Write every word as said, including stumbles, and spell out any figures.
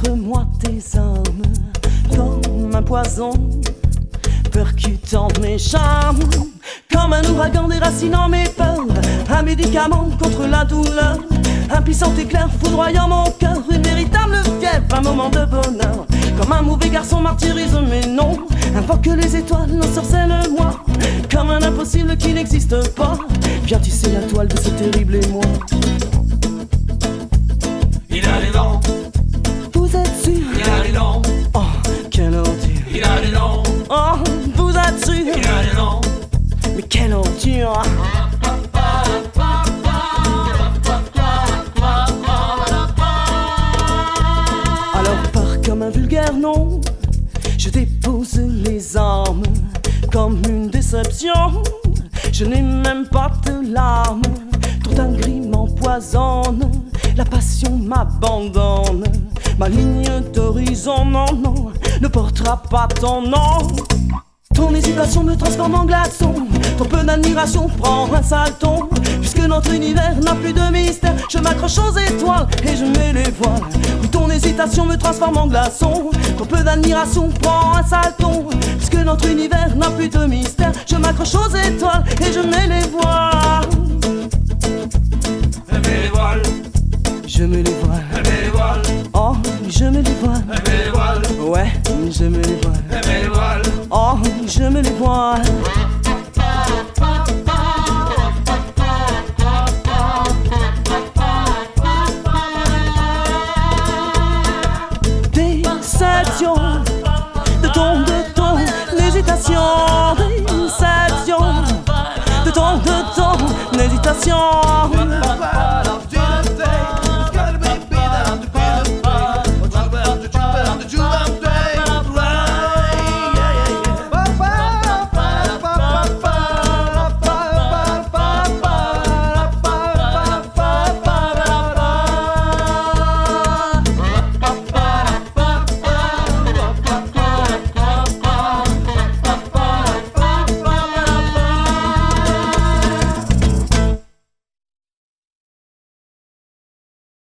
Montre-moi tes armes comme un poison percutant mes charmes, comme un ouragan déracinant mes peurs, un médicament contre la douleur, un puissant éclair foudroyant mon cœur, une véritable fièvre, un moment de bonheur, comme un mauvais garçon martyrise mes noms, invoque les étoiles, ensorcelle-moi, comme un impossible qui n'existe pas, viens tisser la toile de ce terrible émoi. Il a les dents. Vous êtes sûr? Il a les dents. Oh, quelle ordure. Il a les dents. Oh, vous êtes sûr? Il a les dents. Mais quelle ordure. Alors pars comme un vulgaire nom, je dépose les armes comme une déception. Je n'ai même pas de larmes, trop d'un gris m'empoisonne, la passion m'abandonne. Ma ligne d'horizon, non, non, ne portera pas ton nom. Ton hésitation me transforme en glaçon, ton peu d'admiration prend un sale ton. Puisque notre univers n'a plus de mystère, je m'accroche aux étoiles et je mets les voiles. Ton hésitation me transforme en glaçon, ton peu d'admiration prend un sale ton. Puisque notre univers n'a plus de mystère, je m'accroche aux étoiles et je mets les voiles. Elle met les voiles. Je mets les voiles. Elle met les voiles. Oh, je mets les voiles. Elle met les voiles. Ouais, je mets les voiles. Elle met les voiles. Oh, je mets les voiles. Déception de ton, de ton hésitation. Déception de ton, de ton hésitation.